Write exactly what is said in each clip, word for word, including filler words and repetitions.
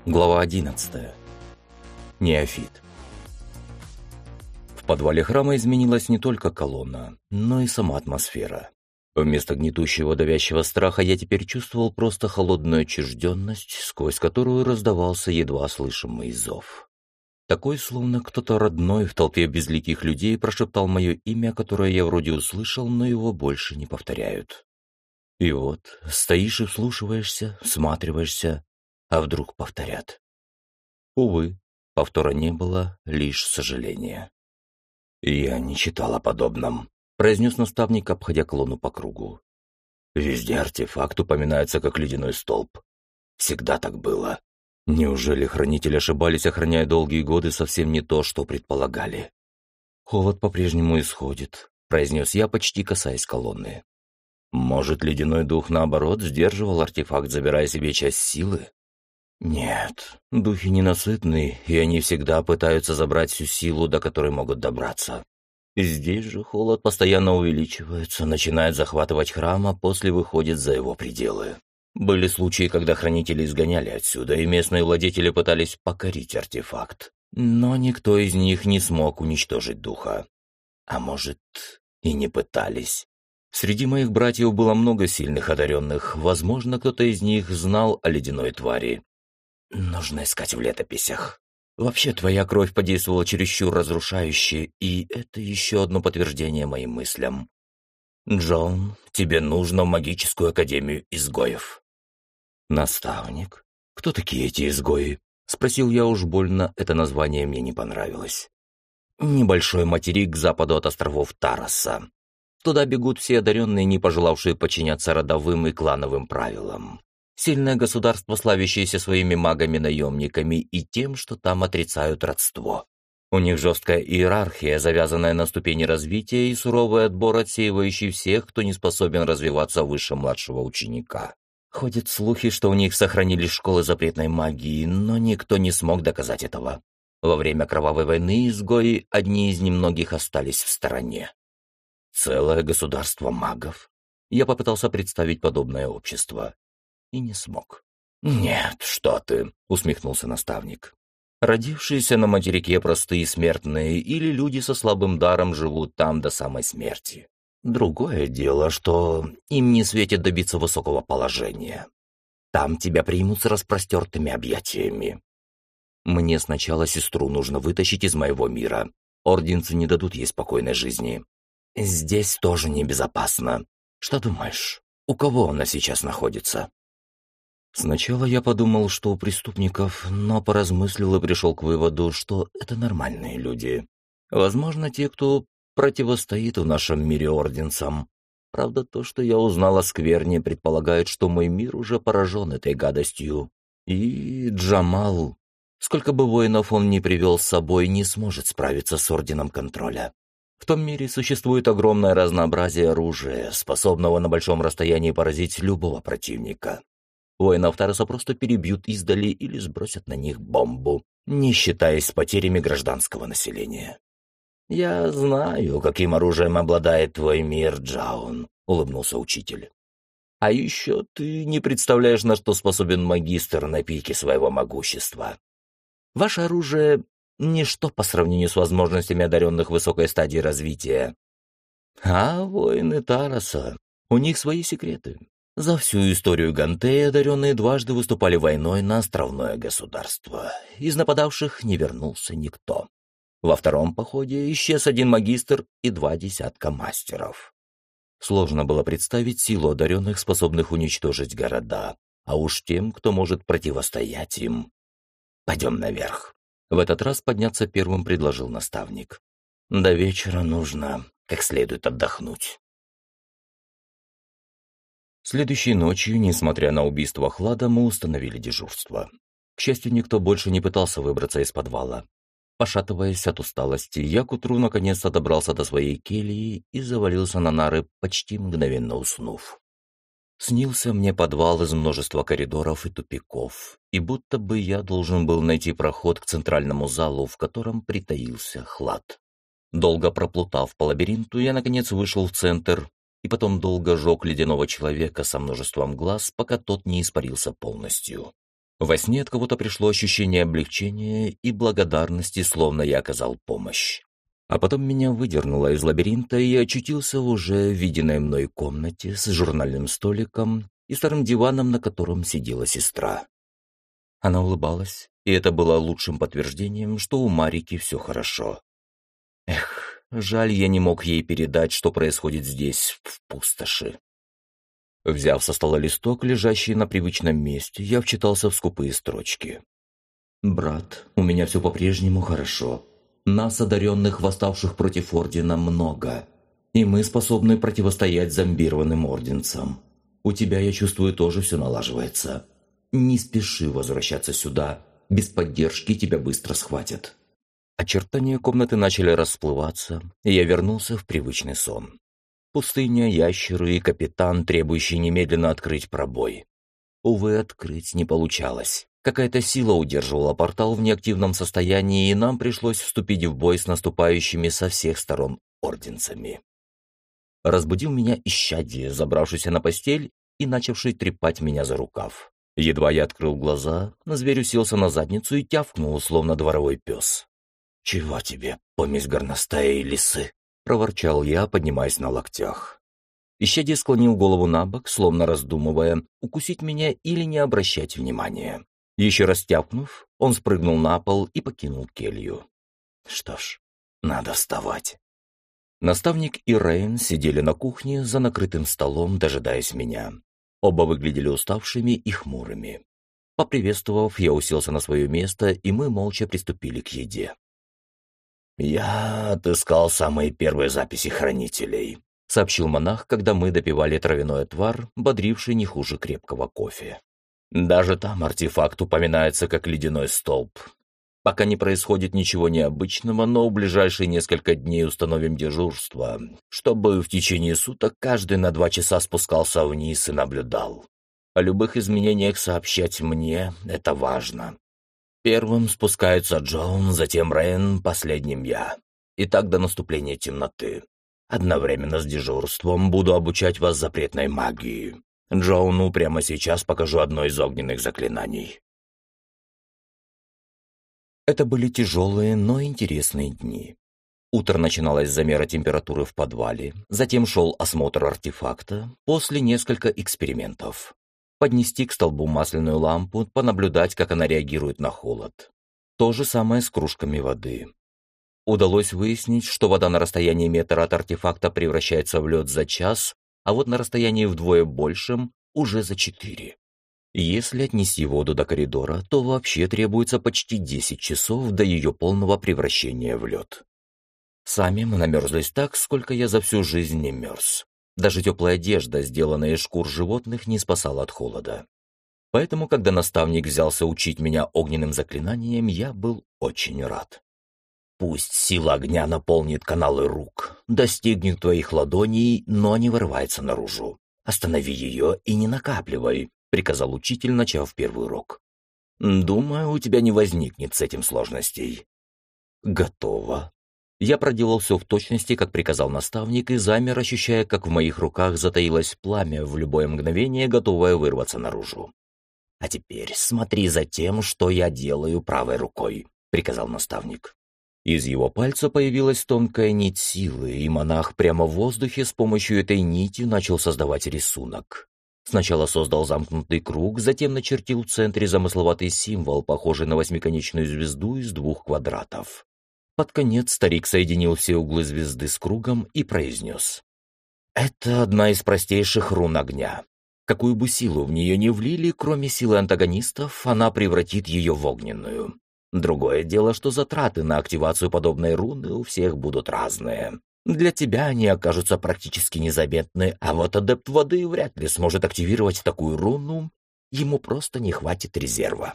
Глава одиннадцатая. Неофит. В подвале храма изменилась не только колонна, но и сама атмосфера. Вместо гнетущего давящего страха я теперь чувствовал просто холодную отчужденность, сквозь которую раздавался едва слышимый зов. Такой, словно кто-то родной в толпе безликих людей прошептал мое имя, которое я вроде услышал, но его больше не повторяют. И вот, стоишь и вслушиваешься, всматриваешься, а вдруг повторят. Увы, повтора не было, лишь сожаление. «Я не читал о подобном», — произнес наставник, обходя колонну по кругу. «Везде артефакт упоминается как ледяной столб. Всегда так было. Неужели хранители ошибались, охраняя долгие годы совсем не то, что предполагали?» «Холод по-прежнему исходит», — произнес я, почти касаясь колонны. «Может, ледяной дух, наоборот, сдерживал артефакт, забирая себе часть силы?» «Нет, духи ненасытны, и они всегда пытаются забрать всю силу, до которой могут добраться. Здесь же холод постоянно увеличивается, начинает захватывать храм, а после выходит за его пределы. Были случаи, когда хранители изгоняли отсюда, и местные владетели пытались покорить артефакт. Но никто из них не смог уничтожить духа. А может, и не пытались. Среди моих братьев было много сильных одаренных, возможно, кто-то из них знал о ледяной твари. Нужно искать в летописях. Вообще, твоя кровь подействовала чересчур разрушающе, и это еще одно подтверждение моим мыслям. Джон, тебе нужно в магическую академию изгоев». «Наставник? Кто такие эти изгои?» — спросил я, уж больно это название мне не понравилось. «Небольшой материк к западу от островов Тароса. Туда бегут все одаренные, не пожелавшие подчиняться родовым и клановым правилам. Сильное государство, славящееся своими магами-наемниками и тем, что там отрицают родство. У них жесткая иерархия, завязанная на ступени развития, и суровый отбор, отсеивающий всех, кто не способен развиваться выше младшего ученика. Ходят слухи, что у них сохранились школы запретной магии, но никто не смог доказать этого. Во время Кровавой войны изгои, одни из немногих, остались в стороне. Целое государство магов. Я попытался представить подобное общество. И не смог. «Нет, что ты!» — усмехнулся наставник. «Родившиеся на материке простые смертные или люди со слабым даром живут там до самой смерти. Другое дело, что им не светит добиться высокого положения. Там тебя примут с распростертыми объятиями. Мне сначала сестру нужно вытащить из моего мира. Орденцы не дадут ей спокойной жизни. Здесь тоже небезопасно. Что думаешь, у кого она сейчас находится?» Сначала я подумал, что у преступников, но поразмыслил и пришел к выводу, что это нормальные люди. Возможно, те, кто противостоит в нашем мире орденцам. Правда, то, что я узнал о скверне, предполагает, что мой мир уже поражен этой гадостью. И Джамал, сколько бы воинов он ни привел с собой, не сможет справиться с Орденом Контроля. В том мире существует огромное разнообразие оружия, способного на большом расстоянии поразить любого противника. Воинов Тароса просто перебьют издали или сбросят на них бомбу, не считаясь с потерями гражданского населения. «Я знаю, каким оружием обладает твой мир, Джаун», — улыбнулся учитель. «А еще ты не представляешь, на что способен магистр на пике своего могущества. Ваше оружие — ничто по сравнению с возможностями одаренных высокой стадии развития. А воины Тароса, у них свои секреты. За всю историю Гантея одаренные дважды выступали войной на островное государство. Из нападавших не вернулся никто. Во втором походе исчез один магистр и два десятка мастеров. Сложно было представить силу одаренных, способных уничтожить города, а уж тем, кто может противостоять им. «Пойдем наверх». В этот раз подняться первым предложил наставник. «До вечера нужно как следует отдохнуть». Следующей ночью, несмотря на убийство Хлада, мы установили дежурство. К счастью, никто больше не пытался выбраться из подвала. Пошатываясь от усталости, я к утру наконец-то добрался до своей кельи и завалился на нары, почти мгновенно уснув. Снился мне подвал из множества коридоров и тупиков, и будто бы я должен был найти проход к центральному залу, в котором притаился Хлад. Долго проплутав по лабиринту, я наконец вышел в центр, и потом долго жег ледяного человека со множеством глаз, пока тот не испарился полностью. Во сне от кого-то пришло ощущение облегчения и благодарности, словно я оказал помощь. А потом меня выдернуло из лабиринта, и я очутился в уже виденной мной комнате с журнальным столиком и старым диваном, на котором сидела сестра. Она улыбалась, и это было лучшим подтверждением, что у Марики все хорошо. Эх, жаль, я не мог ей передать, что происходит здесь, в пустоши. Взяв со стола листок, лежащий на привычном месте, я вчитался в скупые строчки. «Брат, у меня все по-прежнему хорошо. Нас, одаренных, восставших против Ордена, много, и мы способны противостоять зомбированным орденцам. У тебя, я чувствую, тоже все налаживается. Не спеши возвращаться сюда, без поддержки тебя быстро схватят». Очертания комнаты начали расплываться, и я вернулся в привычный сон. Пустыня, ящеры и капитан, требующий немедленно открыть пробой. Увы, открыть не получалось. Какая-то сила удерживала портал в неактивном состоянии, и нам пришлось вступить в бой с наступающими со всех сторон орденцами. Разбудил меня исчадие, забравшийся на постель и начавший трепать меня за рукав. Едва я открыл глаза, зверь уселся на задницу и тявкнул, словно дворовой пес. «Чего тебе, помесь горностая и лисы?» — проворчал я, поднимаясь на локтях. Исчадие склонил голову на бок, словно раздумывая, укусить меня или не обращать внимания. Еще раз тявкнув, он спрыгнул на пол и покинул келью. Что ж, надо вставать. Наставник и Рейн сидели на кухне за накрытым столом, дожидаясь меня. Оба выглядели уставшими и хмурыми. Поприветствовав, я уселся на свое место, и мы молча приступили к еде. «Я отыскал самые первые записи хранителей», — сообщил монах, когда мы допивали травяной отвар, бодривший не хуже крепкого кофе. «Даже там артефакт упоминается как ледяной столб. Пока не происходит ничего необычного, но в ближайшие несколько дней установим дежурство, чтобы в течение суток каждый на два часа спускался вниз и наблюдал. О любых изменениях сообщать мне — это важно. Первым спускается Джон, затем Рейн, последним я. И так до наступления темноты. Одновременно с дежурством буду обучать вас запретной магии. Джоуну прямо сейчас покажу одно из огненных заклинаний». Это были тяжелые, но интересные дни. Утро начиналось с замера температуры в подвале, затем шел осмотр артефакта, после несколько экспериментов. Поднести к столбу масляную лампу, понаблюдать, как она реагирует на холод. То же самое с кружками воды. Удалось выяснить, что вода на расстоянии метра от артефакта превращается в лед за час, а вот на расстоянии вдвое большем уже за четыре. Если отнести воду до коридора, то вообще требуется почти десять часов до ее полного превращения в лед. Сами мы намерзлись так, сколько я за всю жизнь не мерз. Даже теплая одежда, сделанная из шкур животных, не спасала от холода. Поэтому, когда наставник взялся учить меня огненным заклинаниям, я был очень рад. «Пусть сила огня наполнит каналы рук, достигнет твоих ладоней, но не вырывается наружу. Останови ее и не накапливай», — приказал учитель, начав первый урок. «Думаю, у тебя не возникнет с этим сложностей». «Готово». Я проделал все в точности, как приказал наставник, и замер, ощущая, как в моих руках затаилось пламя, в любое мгновение готовое вырваться наружу. «А теперь смотри за тем, что я делаю правой рукой», — приказал наставник. Из его пальца появилась тонкая нить силы, и монах прямо в воздухе с помощью этой нити начал создавать рисунок. Сначала создал замкнутый круг, затем начертил в центре замысловатый символ, похожий на восьмиконечную звезду из двух квадратов. Под конец старик соединил все углы звезды с кругом и произнес: «Это одна из простейших рун огня. Какую бы силу в нее ни влили, кроме силы антагонистов, она превратит ее в огненную. Другое дело, что затраты на активацию подобной руны у всех будут разные. Для тебя они окажутся практически незаметны, а вот адепт воды вряд ли сможет активировать такую руну, ему просто не хватит резерва.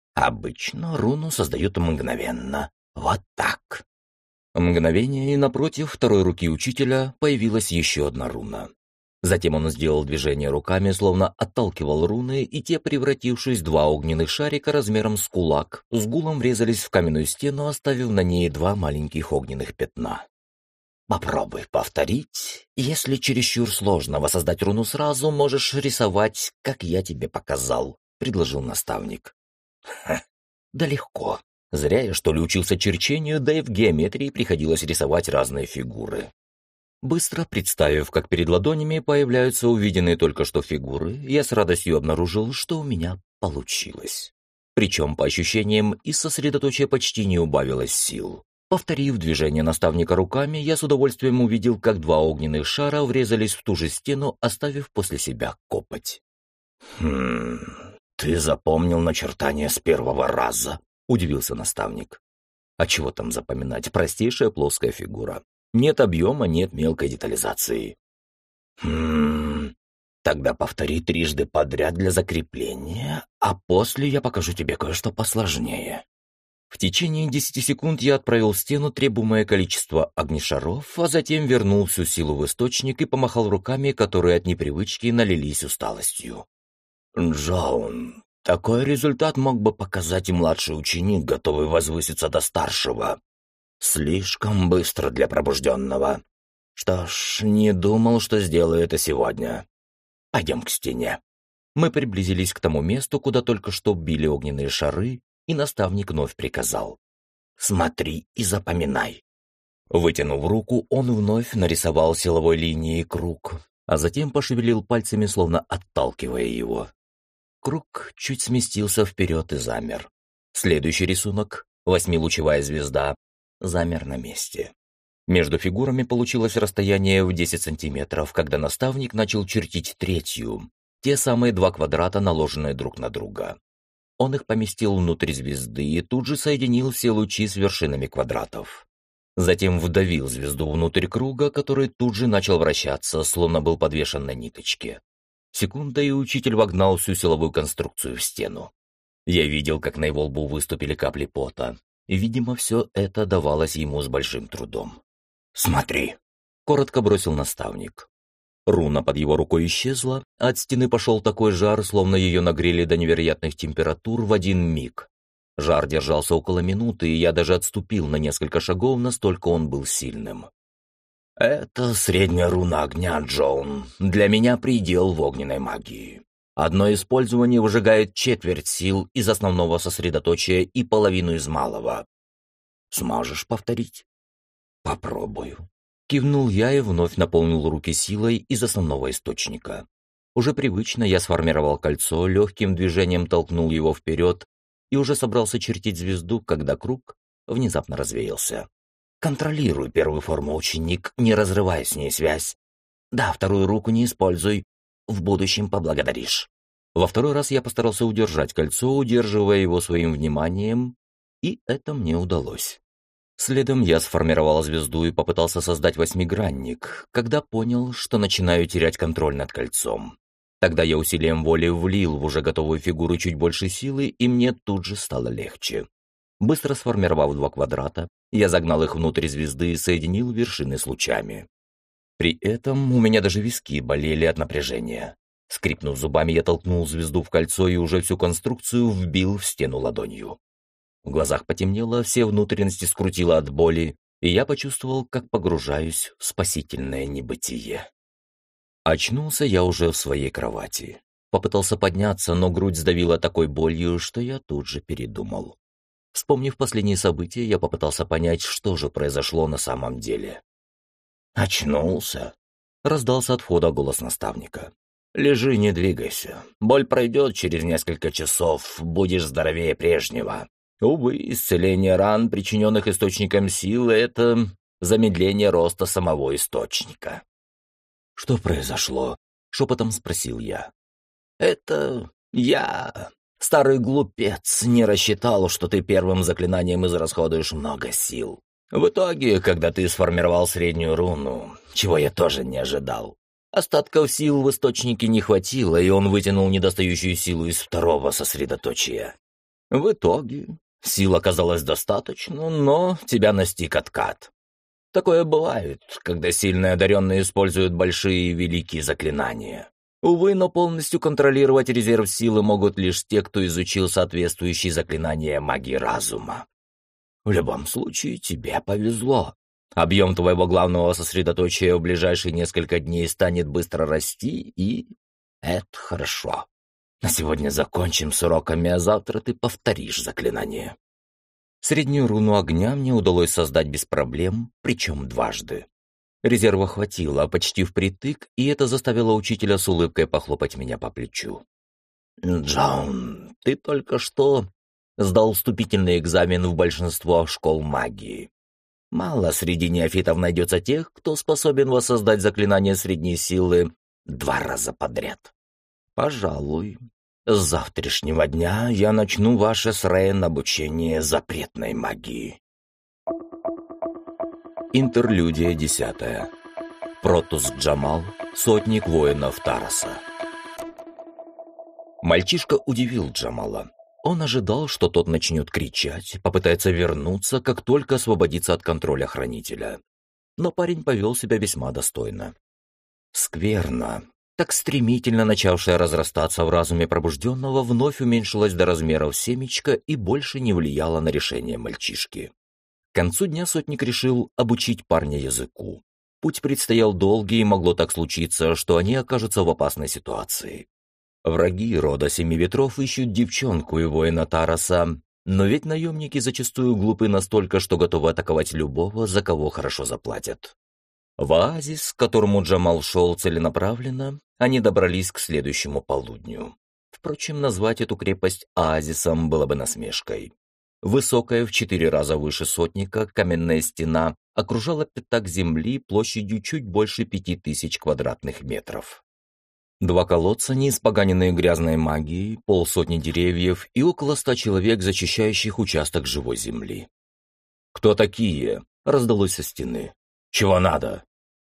Обычно руну создают мгновенно. Вот так». Мгновение, и напротив второй руки учителя появилась еще одна руна. Затем он сделал движение руками, словно отталкивал руны, и те, превратившись в два огненных шарика размером с кулак, с гулом врезались в каменную стену, оставив на ней два маленьких огненных пятна. «Попробуй повторить. Если чересчур сложно воссоздать руну сразу, можешь рисовать, как я тебе показал», — предложил наставник. Ха, да легко. Зря я, что ли, учился черчению, да и в геометрии приходилось рисовать разные фигуры. Быстро представив, как перед ладонями появляются увиденные только что фигуры, я с радостью обнаружил, что у меня получилось. Причем, по ощущениям, из сосредоточия почти не убавилось сил. Повторив движение наставника руками, я с удовольствием увидел, как два огненных шара врезались в ту же стену, оставив после себя копоть. «Хм, ты запомнил начертание с первого раза?» — удивился наставник. «А чего там запоминать? Простейшая плоская фигура. Нет объема, нет мелкой детализации». «Хм, тогда повтори трижды подряд для закрепления, а после я покажу тебе кое-что посложнее». В течение десяти секунд я отправил в стену требуемое количество огнешаров, а затем вернул всю силу в источник и помахал руками, которые от непривычки налились усталостью. «Джоун, такой результат мог бы показать и младший ученик, готовый возвыситься до старшего. Слишком быстро для пробужденного. Что ж, не думал, что сделаю это сегодня. Пойдем к стене». Мы приблизились к тому месту, куда только что били огненные шары, и наставник вновь приказал: «Смотри и запоминай». Вытянув руку, он вновь нарисовал силовой линией круг, а затем пошевелил пальцами, словно отталкивая его. Круг чуть сместился вперед и замер. Следующий рисунок, восьмилучевая звезда, замер на месте. Между фигурами получилось расстояние в десять сантиметров, когда наставник начал чертить третью, те самые два квадрата, наложенные друг на друга. Он их поместил внутрь звезды и тут же соединил все лучи с вершинами квадратов. Затем вдавил звезду внутрь круга, который тут же начал вращаться, словно был подвешен на ниточке. Секунда, и учитель вогнал всю силовую конструкцию в стену. Я видел, как на его лбу выступили капли пота, и, видимо, все это давалось ему с большим трудом. «Смотри!» — коротко бросил наставник. Руна под его рукой исчезла, а от стены пошел такой жар, словно ее нагрели до невероятных температур в один миг. Жар держался около минуты, и я даже отступил на несколько шагов, настолько он был сильным. «Это средняя руна огня, Джоун. Для меня предел в огненной магии. Одно использование выжигает четверть сил из основного сосредоточия и половину из малого. Сможешь повторить?» «Попробую». Кивнул я и вновь наполнил руки силой из основного источника. Уже привычно я сформировал кольцо, легким движением толкнул его вперед и уже собрался чертить звезду, когда круг внезапно развеялся. «Контролируй первую форму, ученик, не разрывай с ней связь. Да, вторую руку не используй, в будущем поблагодаришь». Во второй раз я постарался удержать кольцо, удерживая его своим вниманием, и это мне удалось. Следом я сформировал звезду и попытался создать восьмигранник, когда понял, что начинаю терять контроль над кольцом. Тогда я усилием воли влил в уже готовую фигуру чуть больше силы, и мне тут же стало легче. Быстро сформировав два квадрата, я загнал их внутрь звезды и соединил вершины с лучами. При этом у меня даже виски болели от напряжения. Скрипнув зубами, я толкнул звезду в кольцо и уже всю конструкцию вбил в стену ладонью. В глазах потемнело, все внутренности скрутило от боли, и я почувствовал, как погружаюсь в спасительное небытие. Очнулся я уже в своей кровати. Попытался подняться, но грудь сдавила такой болью, что я тут же передумал. Вспомнив последние события, я попытался понять, что же произошло на самом деле. «Очнулся?» — раздался от входа голос наставника. «Лежи, не двигайся. Боль пройдет через несколько часов, будешь здоровее прежнего. Увы, исцеление ран, причиненных источником силы, — это замедление роста самого источника». «Что произошло?» — шепотом спросил я. «Это я, старый глупец, не рассчитал, что ты первым заклинанием израсходуешь много сил. В итоге, когда ты сформировал среднюю руну, чего я тоже не ожидал, остатков сил в источнике не хватило, и он вытянул недостающую силу из второго сосредоточия. В итоге сил оказалось достаточно, но тебя настиг откат. Такое бывает, когда сильные одаренные используют большие и великие заклинания. Увы, но полностью контролировать резерв силы могут лишь те, кто изучил соответствующие заклинания магии разума. В любом случае, тебе повезло. Объем твоего главного сосредоточия в ближайшие несколько дней станет быстро расти, и это хорошо. На сегодня закончим с уроками, а завтра ты повторишь заклинание». Среднюю руну огня мне удалось создать без проблем, причем дважды. Резерва хватило почти впритык, и это заставило учителя с улыбкой похлопать меня по плечу. «Джон, ты только что сдал вступительный экзамен в большинство школ магии. Мало среди неофитов найдется тех, кто способен воссоздать заклинание средней силы два раза подряд. Пожалуй, с завтрашнего дня я начну ваше с Рейн обучение запретной магии». Интерлюдия десятая. Протус Джамал, сотник воинов Тараса. Мальчишка удивил Джамала. Он ожидал, что тот начнет кричать, попытается вернуться, как только освободится от контроля хранителя. Но парень повел себя весьма достойно. Скверно, так стремительно начавшая разрастаться в разуме пробужденного, вновь уменьшилась до размеров семечка и больше не влияла на решение мальчишки. К концу дня сотник решил обучить парня языку. Путь предстоял долгий, и могло так случиться, что они окажутся в опасной ситуации. Враги рода Семи Ветров ищут девчонку и воина Тараса, но ведь наемники зачастую глупы настолько, что готовы атаковать любого, за кого хорошо заплатят. В оазис, к которому Джамал шел целенаправленно, они добрались к следующему полудню. Впрочем, назвать эту крепость оазисом было бы насмешкой. Высокая в четыре раза выше сотника каменная стена окружала пятак земли площадью чуть больше пяти тысяч квадратных метров. Два колодца, неиспоганенные грязной магией, полсотни деревьев и около ста человек, зачищающих участок живой земли. «Кто такие?» — раздалось со стены. «Чего надо?»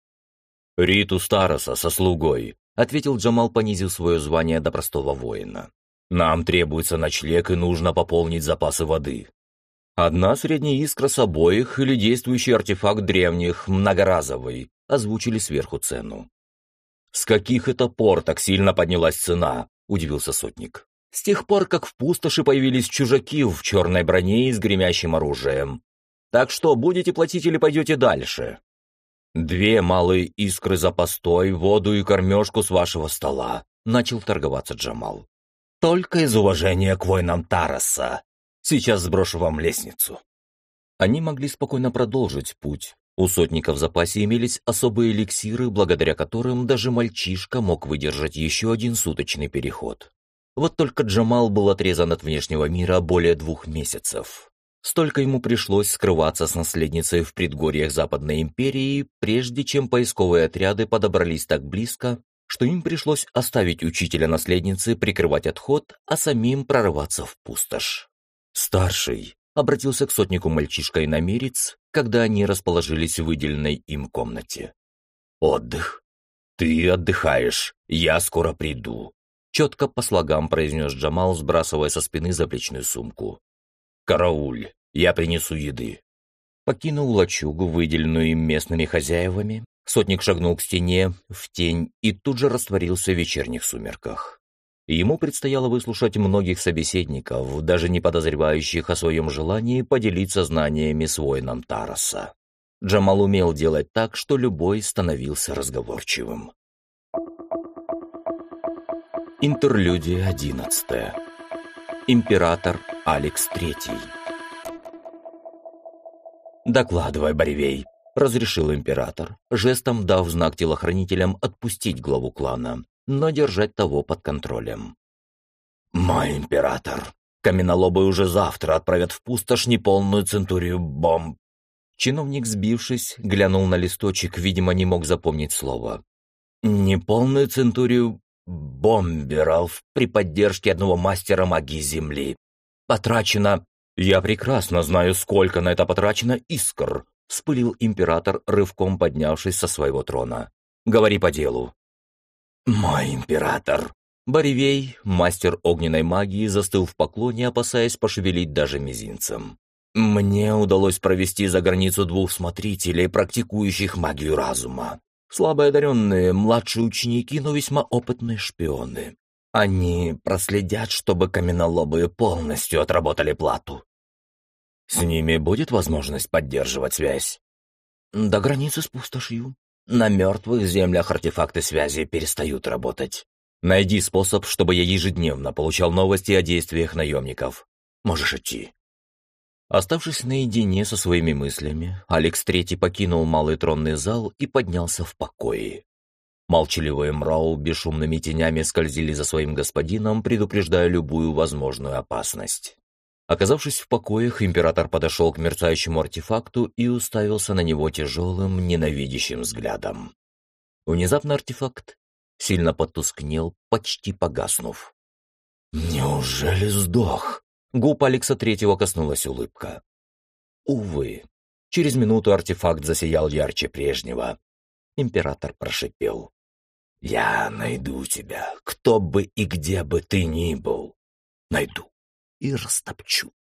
«Риту Староса со слугой», — ответил Джамал, понизив свое звание до простого воина. «Нам требуется ночлег и нужно пополнить запасы воды. Одна средняя искра с обоих или действующий артефакт древних, многоразовый», — озвучили сверху цену. «С каких это пор так сильно поднялась цена?» — удивился сотник. «С тех пор, как в пустоши появились чужаки в черной броне и с гремящим оружием. Так что, будете платить или пойдете дальше?» «Две малые искры за постой, воду и кормежку с вашего стола», — начал торговаться Джамал. «Только из уважения к воинам Тараса. Сейчас сброшу вам лестницу». Они могли спокойно продолжить путь. У сотника в запасе имелись особые эликсиры, благодаря которым даже мальчишка мог выдержать еще один суточный переход. Вот только Джамал был отрезан от внешнего мира более двух месяцев. Столько ему пришлось скрываться с наследницей в предгорьях Западной империи, прежде чем поисковые отряды подобрались так близко, что им пришлось оставить учителя наследницы прикрывать отход, а самим прорываться в пустошь. «Старший», — обратился к сотнику мальчишка-иномерец, когда они расположились в выделенной им комнате. «Отдых. Ты отдыхаешь, я скоро приду», — четко по слогам произнес Джамал, сбрасывая со спины заплечную сумку. «Карауль, я принесу еды». Покинул лачугу, выделенную им местными хозяевами, сотник шагнул к стене, в тень, и тут же растворился в вечерних сумерках. Ему предстояло выслушать многих собеседников, даже не подозревающих о своем желании поделиться знаниями с воином Тараса. Джамал умел делать так, что любой становился разговорчивым. Интерлюдия одиннадцатая. Император Алекс Третий. «Докладывай, Боревей», — разрешил император, жестом дав знак телохранителям отпустить главу клана, но держать того под контролем. «Мой император, каменолобы уже завтра отправят в пустошь неполную центурию бомб». Чиновник, сбившись, глянул на листочек, видимо, не мог запомнить слово. «Неполную центурию бомберов при поддержке одного мастера магии Земли. Потрачено...» «Я прекрасно знаю, сколько на это потрачено искр», — вспылил император, рывком поднявшись со своего трона. «Говори по делу». «Мой император!» Боревей, мастер огненной магии, застыл в поклоне, опасаясь пошевелить даже мизинцем. «Мне удалось провести за границу двух смотрителей, практикующих магию разума. Слабо одаренные, младшие ученики, но весьма опытные шпионы. Они проследят, чтобы каменолобые полностью отработали плату. С ними будет возможность поддерживать связь?» «До границы с пустошью. На мертвых землях артефакты связи перестают работать. Найди способ, чтобы я ежедневно получал новости о действиях наемников. Можешь идти». Оставшись наедине со своими мыслями, Алекс Третий покинул малый тронный зал и поднялся в покои. Молчаливые Мрау бесшумными тенями скользили за своим господином, предупреждая любую возможную опасность. Оказавшись в покоях, император подошел к мерцающему артефакту и уставился на него тяжелым, ненавидящим взглядом. Внезапно артефакт сильно потускнел, почти погаснув. «Неужели сдох?» Губ Алекса Третьего коснулась улыбка. Увы, через минуту артефакт засиял ярче прежнего. Император прошипел: «Я найду тебя, кто бы и где бы ты ни был. Найду и растопчу».